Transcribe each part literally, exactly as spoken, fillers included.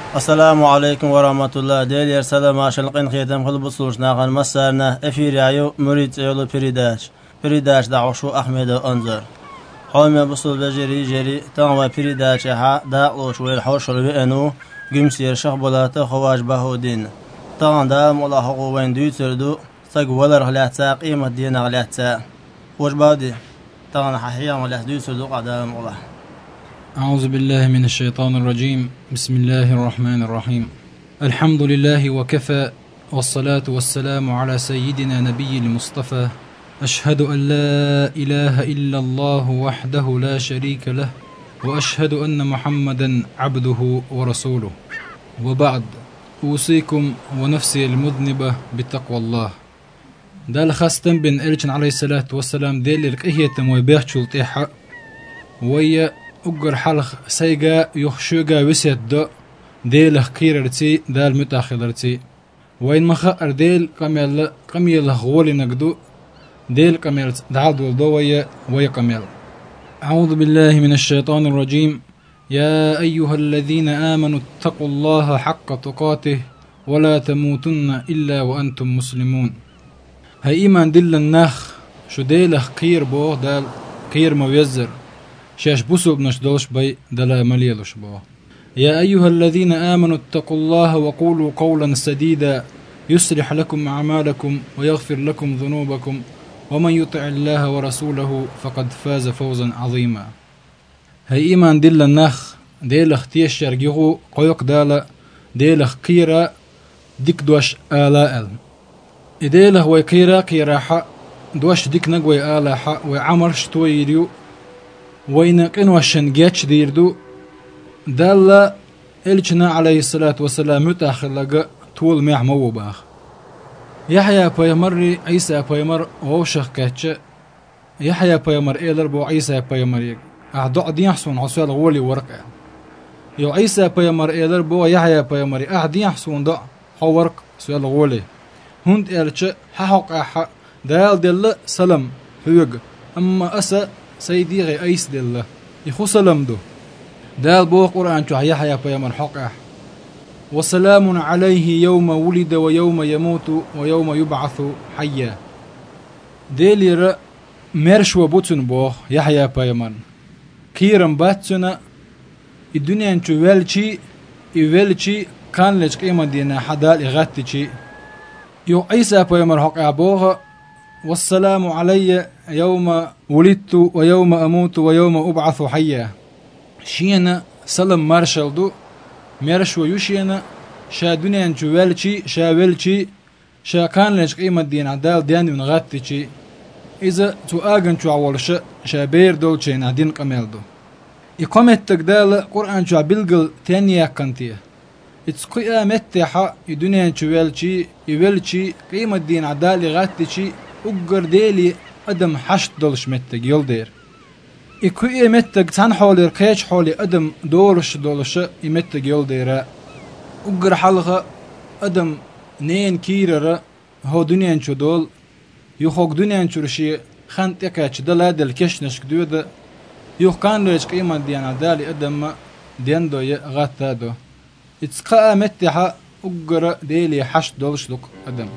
السلام عليكم ورحمة الله. دير سلام عشان خيتم خل بصوش ناقل مسارنا افيريايو مريد يولو بريداش بريداش دعوشو احمد انظر حومي بصول بجري جري تنوى بريداش ها داقوش ويلحوش الوئنو قمسير شخبولات خواج بهودين طان دام الله حقو وين دوي تردو ساق ولر غلات ساق قيمة دينا غلات ساق وش بادي طان ححيا غلات دوي تردو قدام الله. أعوذ بالله من الشيطان الرجيم. بسم الله الرحمن الرحيم. الحمد لله وكفى، والصلاة والسلام على سيدنا نبي المصطفى. أشهد أن لا إله إلا الله وحده لا شريك له، وأشهد أن محمدا عبده ورسوله، وبعد. أوصيكم ونفسي المذنبة بتقوى الله. دال خاستن بن إلجن عليه الصلاة والسلام ديل الكهية ويبيخشل تيحا ويا أجر حلق سيجا يخشوجا وسيت دو ديل خيرتي دال متأخرتي وين مخا ديل كمل كميل غول نقدو ديل كمل دعاد والضوية ويا كمل. أعوذ بالله من الشيطان الرجيم. يا أيها الذين آمنوا اتقوا الله حق تقاته ولا تموتن إلا وأنتم مسلمون. هاي إيمان دل النخ شو ديل خير بو دال خير مويزر شاش بوسو بنش دولش بي دلا مليلوش بو. يا أيها الذين آمنوا اتقوا الله وقولوا قولا سديدا يصلح لكم أعمالكم ويغفر لكم ذنوبكم ومن يطع الله ورسوله فقد فاز فوزا عظيما. هاي إيمان دل النخ ديل اختيش شرقيغو قيق دالا ديل خيرا ديك دوش آلاء ديل هو كيرا كيراحا دوش ديك نقوي آلاحا وعمر شتويريو وينك إن وشن جاتش ديردو دالا إلجنا عليه الصلاة والسلام متأخر لقى طول مع مو باخ يحيى بيمر عيسى بيمر ووشخ كاتش يحيى بيمر إيلر بو عيسى بيمر يق أعدو دي يحسون عصيال غولي ورقة يو عيسى بيمر إيلر بو يحيى بيمر أعدي يحسون ضع حورق سؤال غولي هند إلتش ححق أحا دال دل سلام هيوغ أما أسا سيدي غي أيس دل يخو سلام دو دال بو قرآن شو يحيى بيمر حق أح وسلام عليه يوم ولد ويوم يموت ويوم يبعث حيا. ديلي مرش وبوتن بو يحيى بيمر كيرم باتسنا الدنيا انتو والشي يوالشي كان لج قيمة دينا حدال إغاتشي يو عيسى بيمر حق أبوها والسلام علي يوم ولدت ويوم أموت ويوم أبعث حيا. شينا سلام مارشال دو ميرش ويوشينا شا دنيا انتو والشي شا والشي شا كان لج قيمة دينا عدال ديان من غاتشي إذا تو آغن تو عوالش شا بير دولشي نادين قميل دو إقامة تقدال قرآن شو بلغل تانية كنتية إتسقيا متحا الدنيا شوالشي يوالشي قيمة دين عدالي غاتشي أقر ديلي أدم حشت دولش متق يلدير إقوية متق تان حولي رقيش حولي أدم دولش دولش يمتق يلدير أقر حلقة أدم نين كيرر هو دنيا شو دول يخوك دنيا شرشي خانت يكاتش دلا دل كشنش كدود يو كان ليش قيمة ديان عدالي أدم ديان دو يغاتا دو اتسقاء متحا أقر ديلي حشت دولش لك أدم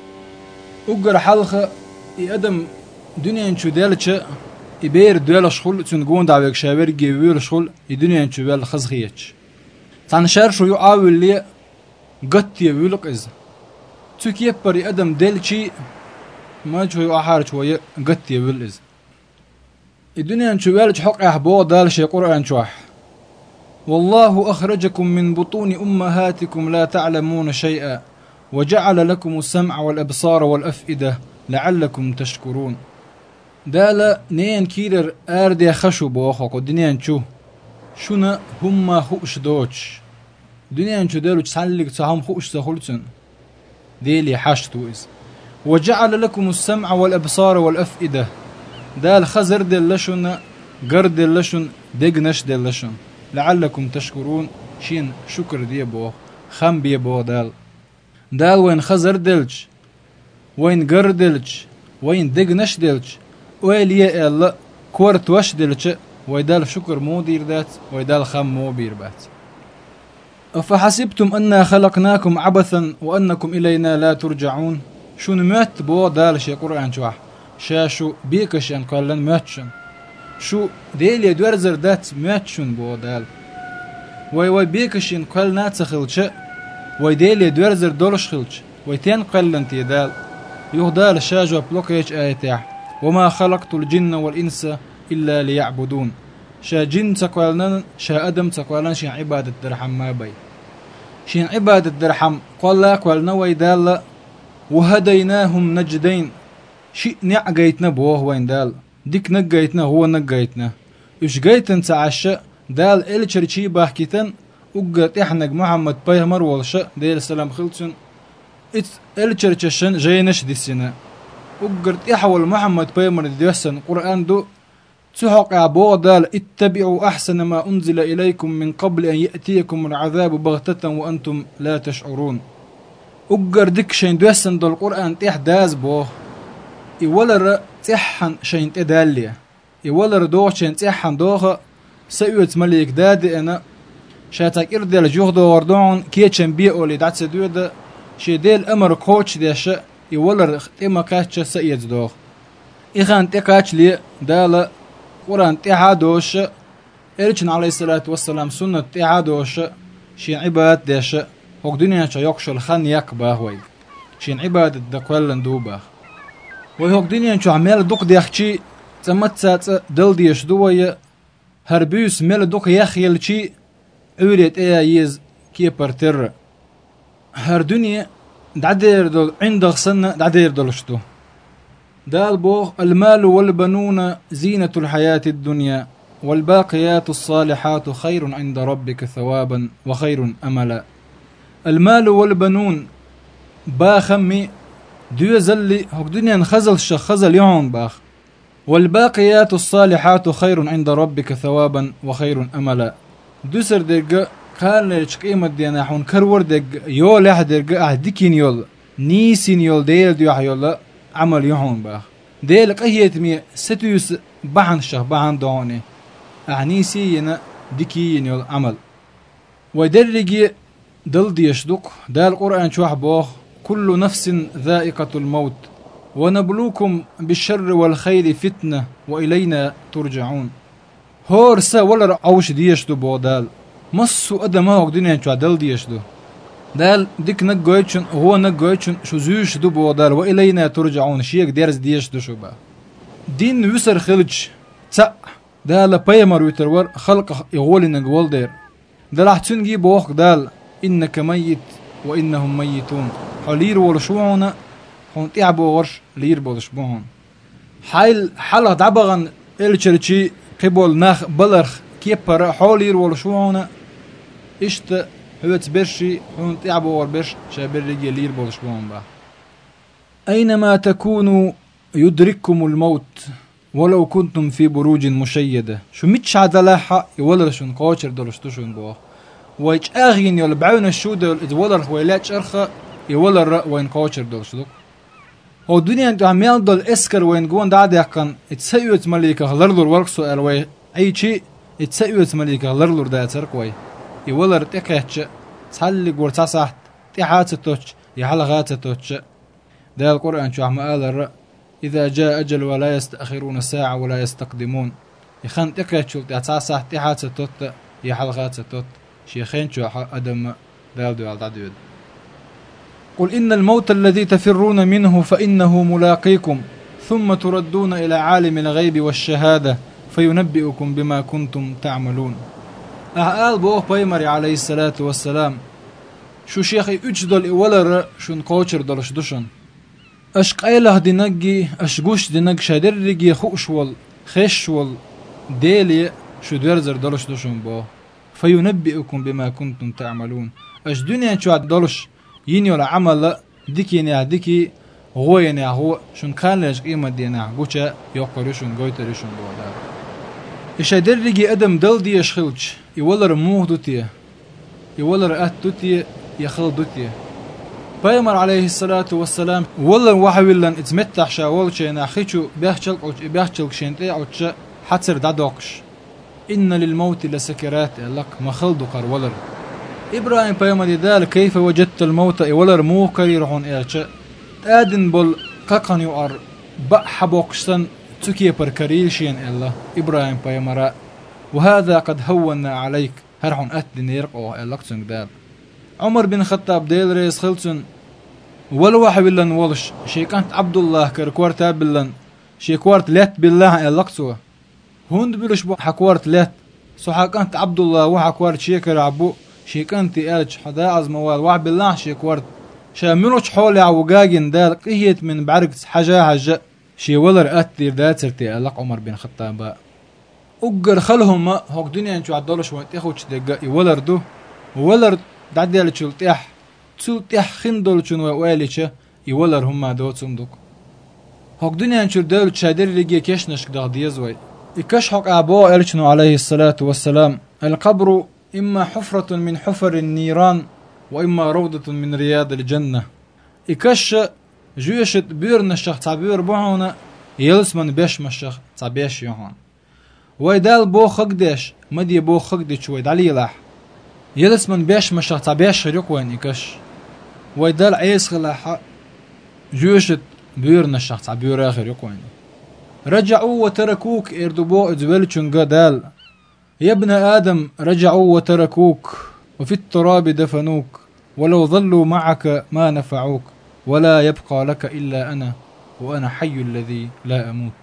أقر حلقة أدم دنيا انشو ديلش إبير دوال شخول تنقون دعوك شاورجي ويل شخول الدنيا انشو ويل خزخيتش تنشار شو يعاول لي قطي ويلق إز تك يبري أدم ديلشي ما شو يعحار شوية قطي ويل إز الدنيا انشو ويلش حق أحبو دال شي قرآن شوح والله أخرجكم من بطون أمهاتكم لا تعلمون شيئا وجعل لكم السمع والأبصار والأفئدة لعلكم تشكرون. دالا نين كيرر آردي خشو بوخوكو دنيا انشو شونا هما خوش دوش دنيا انشو دالو تسعلق تساهم خوش تخلتن ديلي حاشتو إز وجعل لكم السمع والأبصار والأفئدة دال خزر دلشن قرد دلشن دقنش دلشن لعلكم تشكرون شين شكر دي بو خم بي بو دال دال وين خزر دلج وين قرد دلج وين دقنش دلج ويلي إلا كورت وش دلج ويدال شكر مو دير دات ويدال خم مو بير بات أفحسبتم أنا خلقناكم عبثا وأنكم إلينا لا ترجعون شون مات بو دال شي قرآن شوح شاشو بيكشن قالن ماتشن شو ديلي دورزر دات ماتشن بو دال وي وي بيكشن قالنا تخلش وي ديلي دورزر دولش خلش وي تين قالن تي دال يهدال شاجو بلوكيج آيتاح وما خلقت الجن والإنس إلا ليعبدون شا جن تقولن شا أدم تقولن شا عبادة درحم ما بي شين عبادة درحم قال لا قولنا ويدال وهديناهم نجدين شي نعقيتنا بوه وين دال ديك نقيتنا هو نقيتنا إش قيتن تعشى دال إلشرشي باحكيتن وقت إحنا محمد بيهمر والشا ديل السلام خلصن إت إلشرششن جينش دي السنة وقت إحول محمد بيهمر ديوسن قرآن دو تحق عبو دال اتبعوا أحسن ما أنزل إليكم من قبل أن يأتيكم العذاب بغتة وأنتم لا تشعرون أقر ديك شين دوسن دو القرآن تيح داز بوه إولر تيحن شين تداليا إولر دوغ شين تيحن دوغ سيوت مليك دادي أنا شاتك إردل جوغدو وردون كيتشن بيئو اللي دعت سدود شي ديل أمر كوتش ديش إولر تيما كاتش سيد دوغ إخان تيكاتش لي دال قرآن تيحادوش إرشن عليه الصلاة والسلام سنة تيحادوش شين عباد ديش هوك دنيا شا يقشل خان يكباه ويد شين عباد دقوالن دوباه وهوك دنيا شو عمال دوق ديخشي تمتسات دل ديش دوية هربيوس مال دوق يخيلشي أوليت إيا يز كي برتر هر دنيا دعدير دول عند غصن دعدير دولشتو دال بوغ المال والبنون زينة الحياة الدنيا والباقيات الصالحات خير عند ربك ثوابا وخير أملا المال والبنون باخمي دو زلي هوك دنيا نخزل الشخ خزل يعون باخ والباقيات الصالحات خير عند ربك ثوابا وخير أملا دوسر دق قال لك قيمة دينا حون كرور دق يول أحد دق أهدكين يول نيسين يول ديل ديوح يول عمل يعون باخ ديل قهيت مي ستيوس بحن شخ بحن دوني أعنيسي ينا ديكين يول عمل ودرجي دل ديشدق دال القرآن شوح بوخ كل نفس ذائقة الموت ونبلوكم بالشر والخير فتنة وإلينا ترجعون هورسا ولا عوش ديشدو بو دال مصو أدما هوك دنيا شوح دل ديشدو دال ديك نقويتشن هو نقويتشن شو زيوش دو بو دال وإلينا ترجعون شيك ديرز ديشدو شو با دين يسر خلج تأ دال بيمر ويترور خلق يغولي نقول دير دال احتنجي بوخ دال إنك ميت وإنهم ميتون حلير ولشوعنا هون تعبوا ورش لير بولشبوهن حيل حلا دعبغن إلشرشي قبول ناخ بلرخ كيبر حولير ولشوعنا إشت هو تبرشي هون تعبوا وربش شابر رجي لير بولشبوهن با أينما تكونوا يدرككم الموت ولو كنتم في بروج مشيدة شو متش عدلاحة يولرشون قوشر دولشتوشون بوه ويش أغين يول بعون الشودة يتولر ويلاتش أرخى يولر وين قوشر دولشتوك هو الدنيا انتو عميال دول اسكر وين قوان دعاد يحقن اتسايوت مليكة لرلور ورقسو أروي أي شيء اتسايوت مليكة لرلور دا تركوي يولر تكهتش تحلق ورتصحت تحات التوتش يحلغات التوتش دا القرآن شو عمال الرأ إذا جاء أجل ولا يستأخرون ساعة ولا يستقدمون يخان تكهتش تحات تحات التوت يحلغات التوت شيخين شو أدم دالدو على دادود قل إن الموت الذي تفرون منه فإنه ملاقيكم ثم تردون إلى عالم الغيب والشهادة فينبئكم بما كنتم تعملون أهال بوه بيمري عليه الصلاة والسلام شو شيخي أجدل إولر شو نقوشر دلش دشن أشق أيله دينجي أشقوش دينج شادرجي خوشول خشول ديلي شو درزر دلش دشن بوه فينبئكم بما كنتم تعملون اش دنيا شو عدلش يني ولا عمل ديكي نيا ديكي هو يني هو شون كان لش قيمة دينا قوشا يقرشون قويترشون بودا اش درجي ادم دل دي يشخلش يولر موه دوتي يولر ات دوتي يخل دوتي بيمر عليه الصلاة والسلام ولن وحويلن اتمتح شاول شينا خيشو بيحشل بيحشل شينتي عوتش حتر دادوقش إن للموت لسكرات لك مخلد قرولر إبراهيم بيامدي دال كيف وجدت الموت ولر موكري رحون إيرش آدن بول قاقن يؤر بأح بوكسن تكي بركريشين إلا إبراهيم بيامرا وهذا قد هونا عليك هرحون أتدن يرقو إلاكتن دال عمر بن خطاب ديل ريس خلتن والواحد بلن ولش شيكانت عبد الله كركوارت بلن شيكوارت لات بالله إلاكتوه هوند بلش بو حكوارت لات سو حكانت عبد الله وحكوارت شيكر عبو شيكانت إلج حدا عزموال واحد بالله شيكوارت شاملوش حولي عوقاقين دال قهيت من بعرق حاجة حاجة شي ولر أتدير داترتي ألاق عمر بن خطاب أقر خلهم ما هوك دنيا انشو عدولش وانت يخوش دقائي ولر دو ولر دعدي على تشلتيح تشلتيح خندول شنو وقاليش يولر هما دوت صندوق هوك دنيا انشو دول تشادر لقيا كيشنش كده ديزوي إكاش هوك أبو ألشنو عليه الصلاة والسلام القبر إما حفرة من حفر النيران وإما روضة من رياض الجنة إكاش جويشت بيرن الشخ تعبير بوهونا يلس من بيش مشخ تعبيش يهون ويدال بو خقدش مدي بو خقدش ويدالي لاح يلس من بيش مشخ تعبيش ريقوين إكاش ويدال عيس خلاح جويشت بيرن الشخ تعبير آخر يقوين رجعوا وتركوك إردبو إدوالشن قدال يا ابن آدم رجعوا وتركوك وفي التراب دفنوك ولو ظلوا معك ما نفعوك ولا يبقى لك إلا أنا وأنا حي الذي لا أموت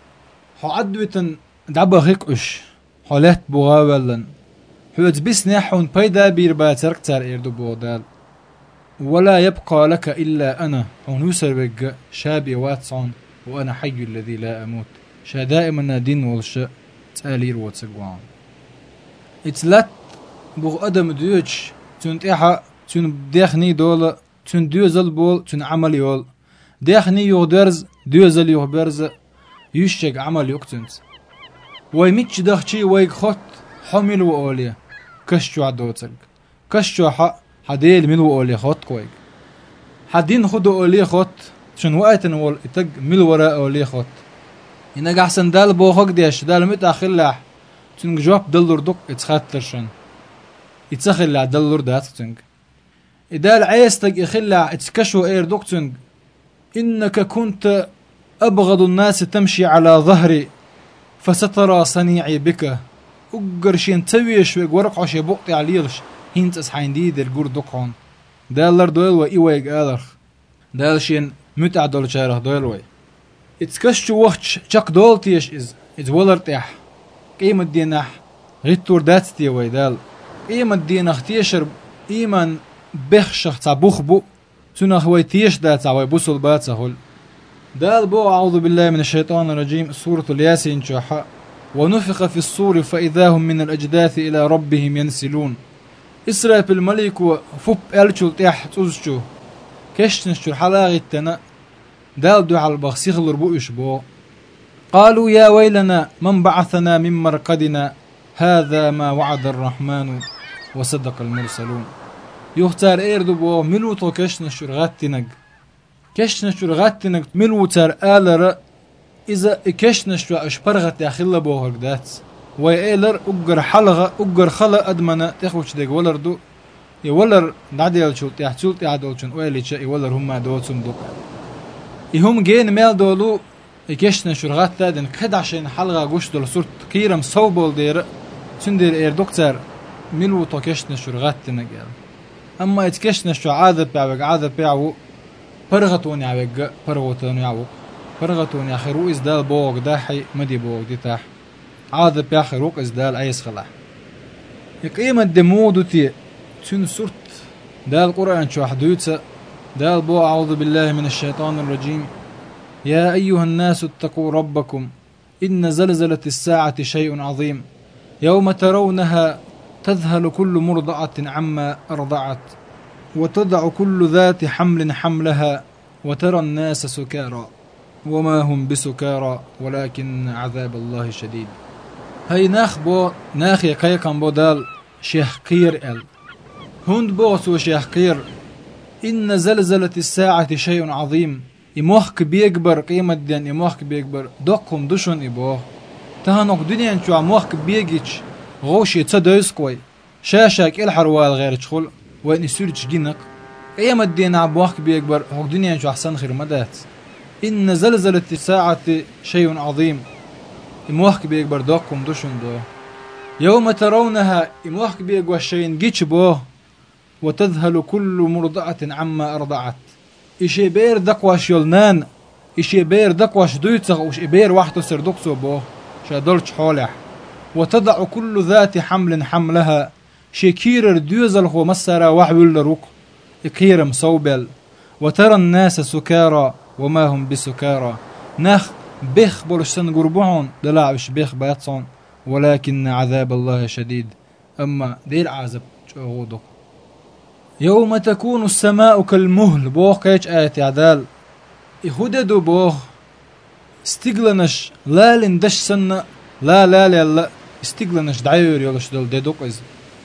حعدوة دعبا غيقش حالات بغاولا حوت بس نحون بيدا بيربا تركتر إردو بودال ولا يبقى لك إلا أنا ونوسر بق شابي واتسون وأنا حي الذي لا أموت شا دائما دين والشاء تالير واتسقوان اتلات بغ أدم دوش تون تيحا تون ديخني دولة تون دوزل بول تون عمل يول ديخني يغدرز دوزل يغبرز يشتق عمل يقتنت ويميتش دخشي ويق خط حمل وأولي كشتو عدوتك كشتو حق حديل من وأولي خط كويق حدين خدو أولي خط شن وقتن وول اتق مل وراء أولي خط إنك أحسن دال بوخك ديش دال متأخلاح تنك جواب دلور دوك اتخاترشن اتخلع دلور داتتنك إدال عيستك إخلع اتكشو إير دوكتنك إنك كنت أبغض الناس تمشي على ظهري فسترى صنيعي بك أقرشين تويش ويق عشي بقطي عليلش هينت أسحين ديدر قور دوكهون دالر دويلوي إيويق آلرخ دالشين متع دول شارح دويلوي اتكشو وقتش چاق دولتيش إز اتولر تيح قيمة ديناح غيتور داتتي ويدال قيمة ديناح تيشر إيمان بخشخ تعبوخ بو تنخ ويتيش دات عوي بوصل باتسهل دال بو أعوذ بالله من الشيطان الرجيم سورة الياسين شوحا ونفخ في الصور فإذا هم من الأجداث إلى ربهم ينسلون إسرائيل الملك وفب ألشو تيح تزشو كشتنشو الحلاغي التنا دال دو على البغسيخ الربوش بو قالوا يا ويلنا من بعثنا من مرقدنا هذا ما وعد الرحمن وصدق المرسلون يختار إيردو بو ملوتو كشنشو رغاتنق كشنشو رغاتنق ملوتر آلر إذا كشنشو أشبرغت ياخلا بو هردات ويأيلر أقر حلغة أقر خلا أدمنا تخوش ديق ولردو يولر نعديل شو تيحتول تيعدولشن ويليشا يولر هما دوتسم دوك يهم جين ميل دولو يكشنا شرغات تادن كد عشان حلقة قوش دول صورت كيرم صوبول دير تندير اير دكتور ملو تو كشنا شرغات تنقل اما يتكشنا شو عادة بيعوك عادة بيعو برغتون يعوك برغتون يعوك برغتون ياخرو ازدال بوغ داحي مدي بوغ دي تاح عادة بياخروك ازدال ايس خلاح يقيمة دمودو تي تن صورت دال قرآن شو حدوثة دال بو أعوذ بالله من الشيطان الرجيم يا أيها الناس اتقوا ربكم إن زلزلة الساعة شيء عظيم يوم ترونها تذهل كل مرضعة عما أرضعت وتضع كل ذات حمل حملها وترى الناس سكارى وما هم بسكارى ولكن عذاب الله شديد هاي ناخ بو ناخ يقيقن بو دال شيخ قير ال هند بوس وشيخ قير إن زلزلة الساعة شيء عظيم إموخك بيكبر قيمة دين إموخك بيكبر دوكم دشون إبوه تهانوك دنيا انشو عموخك بيجيش غوشي تسدويسكوي شاشك الحروال غير تشخل وين يسولش جنق أيام الدين عبواك بيكبر هو الدنيا شو أحسن خير مدات إن زلزلة الساعة شيء عظيم إمواك بيكبر دوكم دوشن دو يوم ترونها إمواك بيكبر شيء جيتش بوه وتذهل كل مرضعة عما أرضعت إشي بير دقواش يلنان إشي بير دقواش دويتسغ وش بير واحدو سردوكسو بوه شادولش حولح وتضع كل ذات حمل حملها شكير ديوزل هو مسارا وحول لروك إكير مصوبل وترى الناس سكارى وما هم بسكارى نخ بيخ بولشتن قربعون دلاعش بيخ بياتصون ولكن عذاب الله شديد أما دير عذاب شغودك يوم تكون السماء كالمهل بوخ كيش آية عدال إخددو بوخ استقلنش لا لندش سنة لا لا لا لا استقلنش دعير يولش دل ديدوك إز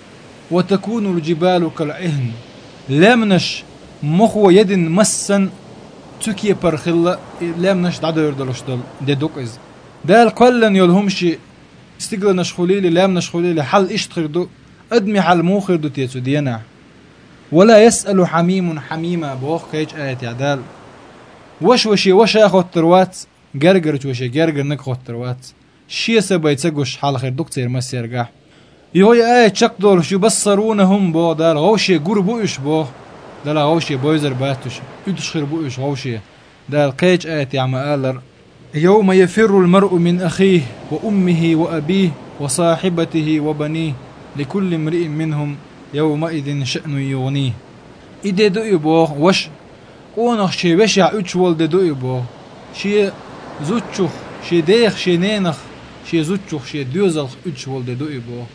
وتكون الجبال كالعهن لامنش مخو يد مسن تكي برخلا لامنش دعير دلش دل ديدوك إز دال قلن يولهمشي استقلنش خليلي لامنش خليلي حل إشتخردو أدمي حل موخردو تيتو دينا ولا يسأل حميم حميمة بوخ كيش آية عدال وش وشي وش ياخد تروات جرجر وشي جرجر نك تروات شي سبا يتسقوش حال خير دكتور مس يرجع يهوي آية شقدول شو بصرونهم بو دال غوشي قربو إيش بو دال غوشي بويزر باتوش يدش خير بو إيش غوشي دال كيش آية عم آلر يوم يفر المرء من أخيه وأمه وأبيه وصاحبته وبنيه لكل امرئ منهم يومئذ شأن يغنيه إذا دو بوه وش قونخ شي بشع أتش والد دو بوه شي زوتشوخ شي ديخ شي نينخ شي زوتشوخ شي ديوزلخ أتش والد دو بوه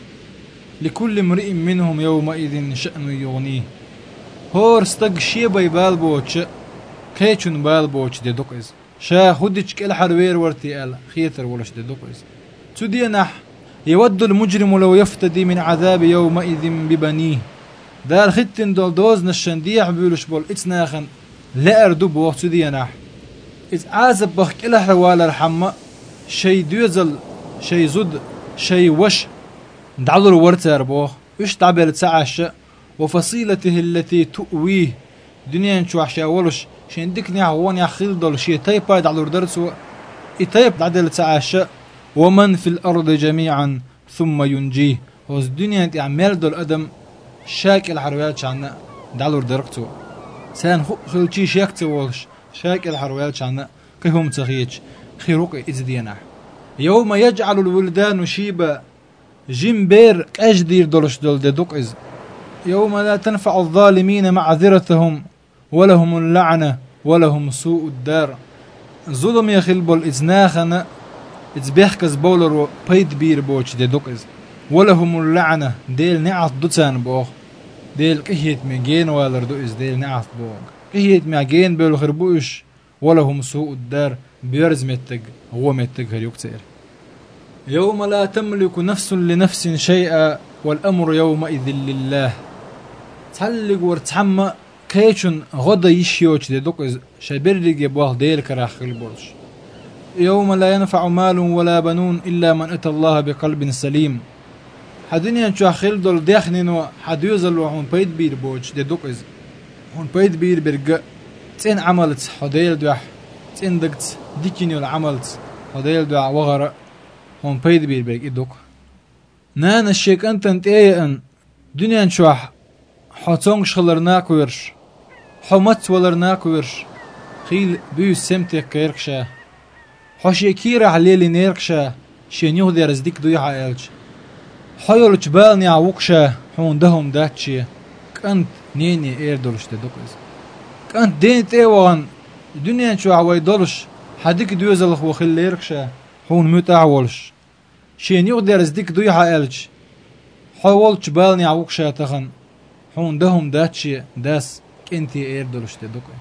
لكل امرئ منهم يومئذ شأن يغنيه هور استق شي باي بالبوش كيشن بالبوش دي دوكيز شا خدش كل حروير ورتي آل خيثر ولش دي دوكيز تدي نح يود المجرم لو يفتدي من عذاب يومئذ ببنيه دار ختن دول دوز نشنديح بيولش بول اتناخن لا اردو بوقت ديناح إذ عازب بخ كلا حوال الحمى شي دوزل شي زد شي وش دعضر ورتر بوخ وش تعبر تعاش وفصيلته التي تؤويه دنيا نشو عشا ولش شندكني عوان يا خلدل شي تايبا دعضر درسو إتايب دعدل تعاش ومن في الأرض جميعا ثم ينجيه وز الدنيا انت عمال دول أدم شاك الحرويات شعنا دعلور درقتو سان خلشي شاك تولش شاك الحرويات شعنا كيهم تخيج خيروك إزدينا يوم يجعل الولدان شيبا جنبير أجدير دولش دول ددوك إز يوم لا تنفع الظالمين معذرتهم ولهم اللعنة ولهم سوء الدار ظلم يخلبوا الإزناخنا إزبيحكز بولر بيت بير بوش دي دوكز ولهم اللعنة ديل نعط دوتان بوخ ديل كهيت مجين والر دوئز ديل نعط بوخ كهيت مجين بيل خربوش ولهم سوء الدار بيرز متج هو متج هاليكتير يوم لا تملك نفس لنفس شيئا والأمر يومئذ لله تحلق ورتحمى كيشن غدا يشيوش دي دوكز شابرلق يبوخ ديل كراخ البولش يوم لا ينفع مال ولا بنون إلا من أتى الله بقلب سليم حدنيا نشو خيل دول داخنينو حديوزل وحون بيت بير بوش دي دوكز هون بيت بير برق تين عملت حديل دوح تين دقت ديكينيو العملت حديل دوح وغرق هون بيت بير برق إدوك نان الشيك أنت انت ايه ان دنيا نشو حوتونغ شغلرناك ويرش حومت ولرناك ويرش خيل بيو سمتك كيركشا حوشي كيرا عليلي نيركشا شينيو دي رزديك دويحا إلج حيول جبالني عوكشا حون دهم داتشي كانت نيني اير دولش تدوكز كانت دين تيوان دنيا نشو عواي دولش حديك دوزلخ وخل ليركشا حون موت عولش شينيو دي رزديك دويحا إلج حيول جبالني عوكشا تخن حون دهم داتشي داس كنتي اير دولش تدوكز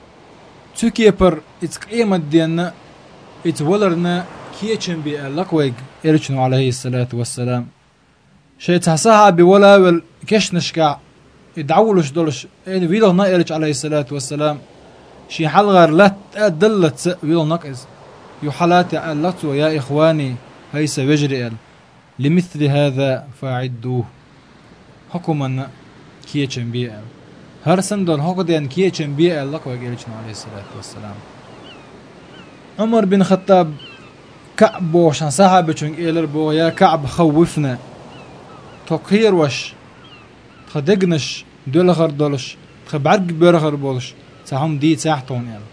تكيبر اتقيمت دينا اتولرنا كيتشن بألقويق إرشنو عليه الصلاة والسلام شيء تحسها بولا والكش نشكع يدعولش دولش إن ويلو نايرج عليه الصلاة والسلام شي حلغر لا تدلت ويلو نقز يحلات ألتو يا إخواني هيس وجرئل لمثل هذا فاعدوه حكما كيتشن بيئة هر سندل حقدين كيتشن بيئة لك وقالتنا عليه الصلاة والسلام. عمر بن خطاب كعب وشان صحابة شن إيلر بو يا كعب خوفنا تقهير وش تخدقنش دولغر دولش تخبعرق بيرغر بولش ساهم دي ساحتون يلا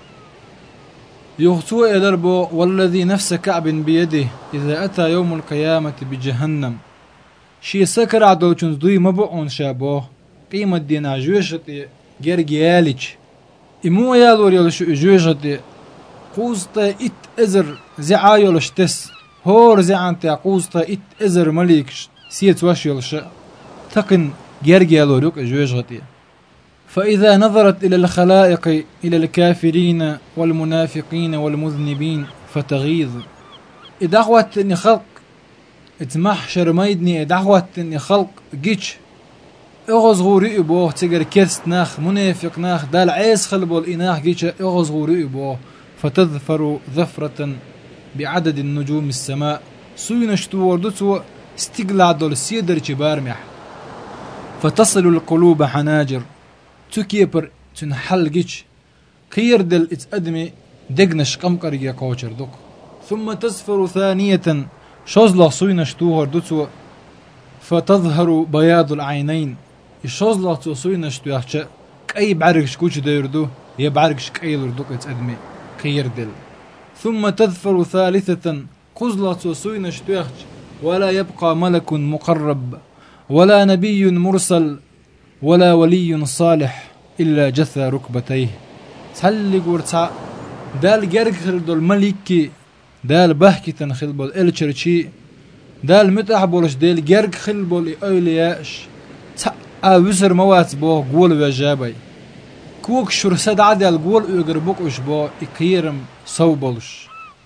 يغتو إيلر بو والذي نفس كعب بيده إذا أتى يوم القيامة بجهنم شي سكر عدو چنزدوي مبعون شابوه قيمة دينا جوشتي جرجيالج إمو يالور يلش جوشتي قوزتا إت إزر زعا يلش تس هور زعانتا قوزتا إت إزر مليكش سيت واش يلش تقن جرجيالورك جوشتي. فإذا نظرت إلى الخلائق إلى الكافرين والمنافقين والمذنبين فتغيظ إدعوة إني خلق اتمحشر ميدني إدعوة إني خلق جيش اغز غوري بوه تجر كرست ناخ منافق ناخ دال عيس خلبول إناخ جيش اغز غوري بوه فتظفر ظفرة بعدد النجوم السماء سوين اشتوردتو استقلع دول سيدر بارمح فتصل القلوب حناجر تكيبر تنحل جيش كير دل اتقدمي دقنش قمقر يا كوشر دوك ثم تزفر ثانية شوزلا سوين اشتوردتو فتظهر بياض العينين الشوزلا توسوين اشتوياخش كأي بعرقش كوش ديردو يبعرقش كأي لردوك اتقدمي كير دل ثم تظفر ثالثة قزلا توسوين اشتوياخش ولا يبقى ملك مقرب ولا نبي مرسل ولا ولي صالح إلا جثى ركبتيه سهل قرطع دال جرق خلدو الملكي دال بحكي تنخلبول الچرچي دال متحبولش دال جرق خلبول أولياش تا وزر موات بو قول وجابي كوك شرسد عدي القول يقربوك وشبو إكيرم صوبولش.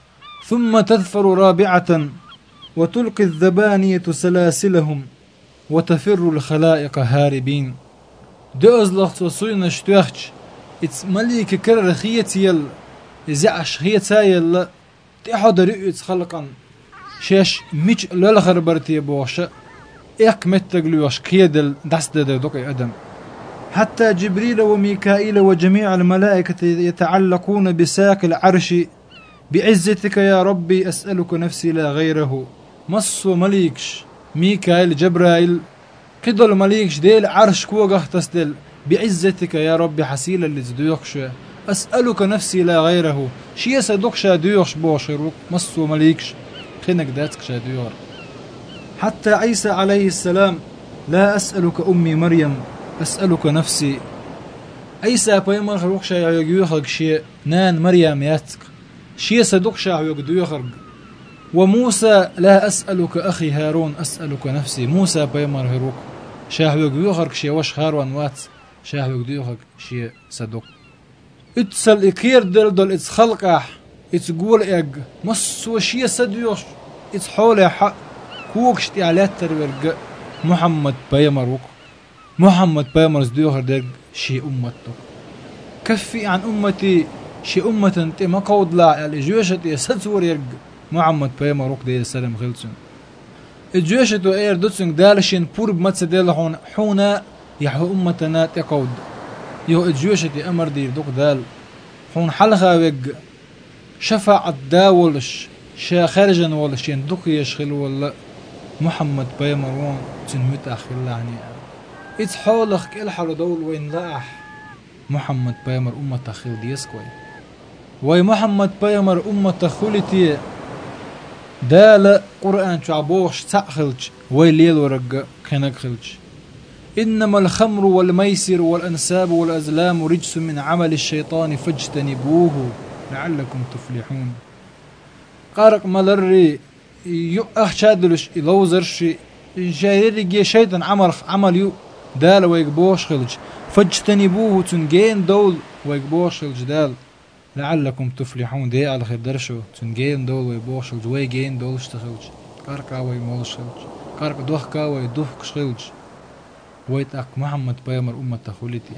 ثم تذفر رابعة وتلقي الذبانية سلاسلهم وتفر الخلائق هاربين دوز لخت وصوين اشتوخش اتس مليك كرر خيت يل زعش خيت يل تحض رؤيت خلقا شاش ميج للخر برتي بوش اك متغلوش كيدل دست دوك ادم حتى جبريل وميكائيل وجميع الملائكة يتعلقون بساق العرش بعزتك يا ربي أسألك نفسي لا غيره. مصو مليكش ميكائيل جبرائيل كدل مليكش ديل عرش كوغه تسدل بعزتك يا ربي حسيل اللي زدوكش أسألك نفسي لا غيره شي يسدوك شادوش بوشروك مصو مليكش خنك داتك شادوير. حتى عيسى عليه السلام لا أسألك أمي مريم أسألك نفسي عيسى بيمر خروك شا يجوخرق شي نان مريم ياتك شي صدوق شا يجدوخرق. وموسى لا أسألك أخي هارون أسألك نفسي موسى بيمر خروك شا يجوخرق شي وش هارون وات شا يجدوخرق شي صدوق. اتسل إكير دل دل اتخلقح اتقول اج مصو شي صدوش اتحول حق كوكش تعالات ترورق محمد بيمروك محمد بيمرز ديوهر دير شي أمته كفي عن أمتي شي أمة انت ما قود لا الجيوشة ستور يرق محمد بيمروك دير السلام غلسن الجيوشة اير دوتسن دالشين بورب متسديل حون حونا يحو أمتنا تقود يهو الجيوشة أمر دير دوك دال حون حلقة وق شفع الداولش شا خارجا ولشين دوك يشغل ولا محمد بيمرون تنمت أخي الله عني اتحولخ الحر دول وين لاح محمد بيمر أمة خيل ديسكوي وي محمد بيمر أمة خلتي دال قرآن شعبوش تأخلج وي ليل ورق خنق خلج. إنما الخمر والميسر والأنساب والأزلام رجس من عمل الشيطان فاجتنبوه لعلكم تفلحون. قارق ملري يؤخشادلش يلوزرش جايري شيطان عمل عمل يو دال ويقبوش خلج فاجتنبوه تنجين دول ويقبوش خلج دال لعلكم تفلحون دي على خير درشو تنجين دول ويقبوش خلج ويجين دول اشتخلج قارقا ويمولش خلج قارق دوخكا ويدوخكش خلج ويتأك محمد بيمر أمة خلتي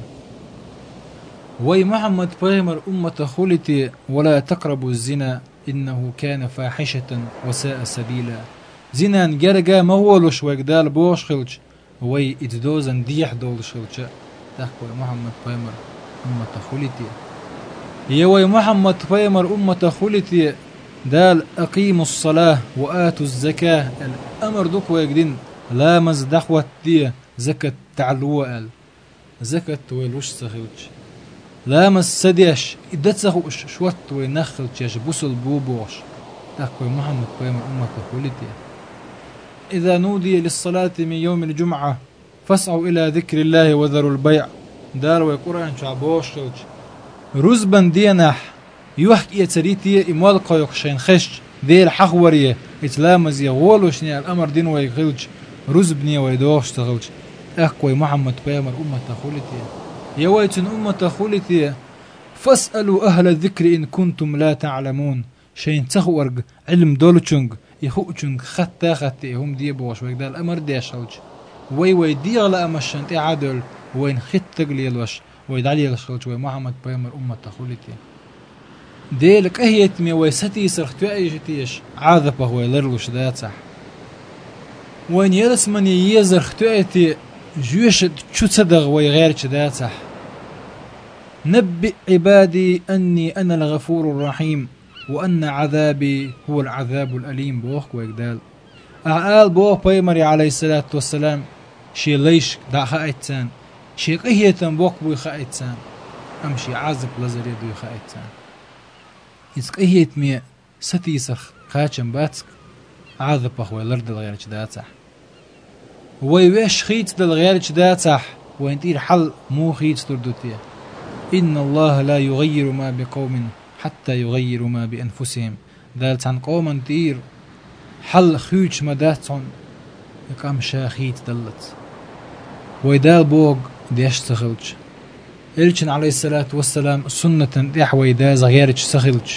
وي محمد بيمر أمة خلتي ولا تقربوا الزنا إنه كان فاحشة وساء سبيلا. زنا جرجا مولش ويقدال بوش خلج وي إتدوزن ديح دول شلشة تحكوا محمد بيمر أمة خلتي يوي محمد بيمر أمة خلتي دال أقيموا الصلاة وآتوا الزكاة الأمر دوك ويقدين لا مزدخوة دي زكاة تعلوة ال زكاة ويلوش سخيوش لا مسديش إدت سخوش شوت وينخلتش بوصل بوبوش تحكوا محمد بيمر أمة خلتي إذا نودي للصلاة من يوم الجمعة فاسعوا إلى ذكر الله وذروا البيع دار ويقرأن شعبوش رزبا دينح يوحك يتريتي إموال قيقشين خش ذي الحخورية إتلامز يغولوشني الأمر دين ويغلج رزبني ويدوش تغلج أخوي محمد بيامر أمة خولتي يويتن أمة خولتي فاسألوا أهل الذكر إن كنتم لا تعلمون شين تخورق علم دولچنگ يخوچنگ خطا خطي هم دي بوش ويقدر الأمر ديشلج وي وي ديغل أمشنت إعادل وين خط تقليلوش ويدعلي الشلج وي محمد بيامر أمة خولتي ديلك أهيتمي ويستي سرختو أيجتيش عاذبه ويلرلوش داتح وين يرسمني يزرختو أيتي جوش تشتدغ ويغيرش داتح نبئ عبادي أني أنا الغفور الرحيم وأن عذابي هو العذاب الأليم بوخ ويقدال أعال بوخ بيمري عليه الصلاة والسلام شي ليش دا خايتان شي قهيتان بوخ بوي خايتان أمشي عازب لزري دوي خايتان يتقهيت مي ستيسخ خاتشن باتك عاذب أخوي لرد الغيرش داتح ويوش خيت دالغيرش داتح وين تير حل مو خيت تردوتيه إن الله لا يغير ما بقوم حتى يغيروا ما بأنفسهم دالت عن قوما تير حل خيوش مداتهم يقام شاخيت دلت ويدال بوغ ديش سخلج إلشن عليه الصلاة والسلام سنة ديح ويدا زغيرج سخلج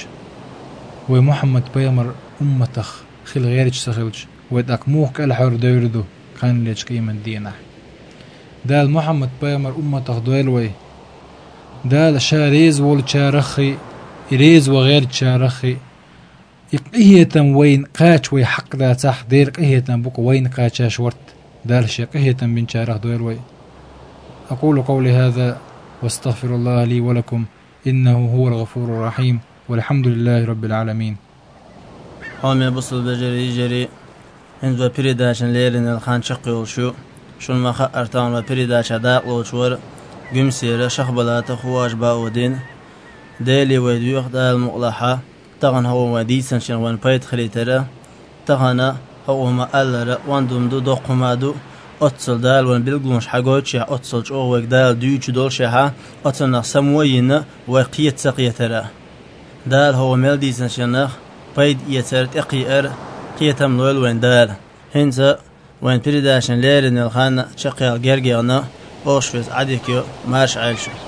ومحمد بيامر أمتخ خل غيرج سخلج ويداك موك الحور دوردو كان ليش قيمة دينه دال محمد بيامر أمتخ دويلوي دال شاريز وول شارخي إريز وغير شارخي إقهية وين قاش وي حق دا تح دير قهية بوك وين قاش ورت دال شي قهية بن شارخ دويلوي أقول قولي هذا واستغفر الله لي ولكم إنه هو الغفور الرحيم والحمد لله رب العالمين. حامي بصل بجري جري هنزو بريداشن ليرين الخان شقي وشو شون ما خأرتان وبريداش داق وشور قمسيرة شخبلات خواج باودين ديلي ويدوخ دال مقلحة تغن هو وديسن شن وان بايت خليترا تغن هو ما ألر وان دمدو دوقمادو أتصل دال وان بلغونش حقوتش أتصل جو وقدال ديوش دولشها أتصل سموين وقيت سقيترا دال هو ملديسن شنخ بايد يترت اقيئر قيتم لول وين دال هنسا وين بريداشن ليرين الخان شقيال جرجيانا أوشفز عديكيو ماش عيشو